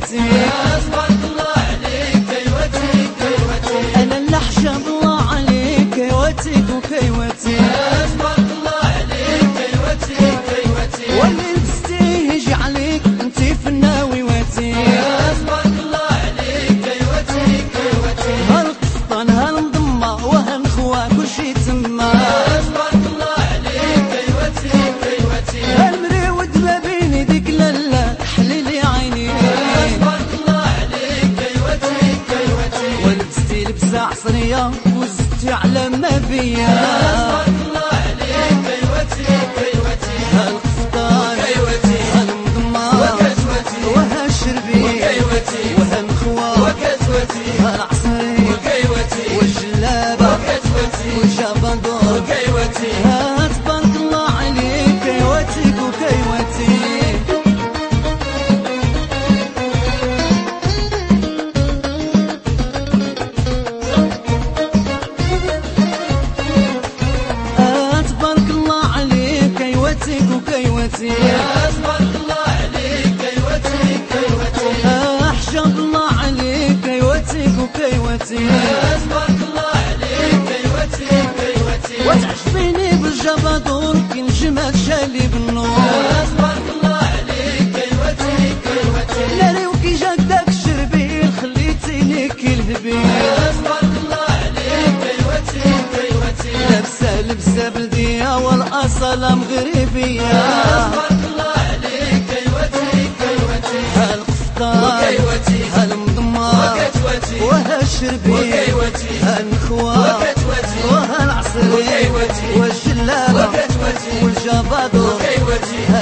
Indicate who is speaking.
Speaker 1: كيوتي
Speaker 2: تبارك الله عليك كيوتي كيوتي
Speaker 1: انا اللي حشم الله عليك كيوتي وكيوتي
Speaker 2: تبارك الله عليك كيوتي كيوتي
Speaker 1: واللي لبستيه يجي عليك انتي في الناوي واتي
Speaker 2: تبارك الله عليك كيوتي كيوتي
Speaker 1: هالقسطان هالمضمة وهالخوا كل شي تما
Speaker 2: تبارك الله عليك كيوتي كيوتي
Speaker 1: هالمريود ما بين يديك لالا حليلي عيني
Speaker 2: تبارك الله عليك كيوتي كيوتي
Speaker 1: ولبستي لبسة عصرية وزدتي على ما بيا
Speaker 2: تبارك الله عليك كيوتي كيوتي
Speaker 1: هالقسطان
Speaker 2: كيوتي
Speaker 1: هالمضمة
Speaker 2: وكسوتي
Speaker 1: وهالشربي
Speaker 2: وكيوتي
Speaker 1: وهالخوا
Speaker 2: وكسوتي
Speaker 1: هالعصري
Speaker 2: وكيوتي
Speaker 1: والجلابة
Speaker 2: وكسوتي
Speaker 1: والجبندور
Speaker 2: وكيوتي
Speaker 1: تبارك الله عليك كيوتي وكيوتي تبارك الله عليك كيوتي وكيوتي
Speaker 2: تبارك الله عليك كيوتي كيوتي
Speaker 1: حشام الله عليك كيوتي وكيوتي
Speaker 2: تبارك الله عليك كيوتي كيوتي
Speaker 1: وتعجبيني بالجبادور كي نجمك شالي بالنور
Speaker 2: تبارك الله عليك كيوتي كيوتي
Speaker 1: ناري وكي جاك داك الشربيل خليتيني كي الهبيل
Speaker 2: تبارك الله عليك كيوتي كيوتي
Speaker 1: لابسة لبسة بلدية والأصالة مغربية
Speaker 2: تبارك الله عليك كيوتي كيوتي
Speaker 1: هالقسطان
Speaker 2: وكيوتي
Speaker 1: هالمضمة
Speaker 2: وكتوتي
Speaker 1: وهالشربي
Speaker 2: وكيوتي
Speaker 1: هالنخوة
Speaker 2: وكتوتي
Speaker 1: وهالعصري
Speaker 2: وكيوتي
Speaker 1: والجلابة
Speaker 2: وكتوتي
Speaker 1: والجبادور
Speaker 2: وكيوتي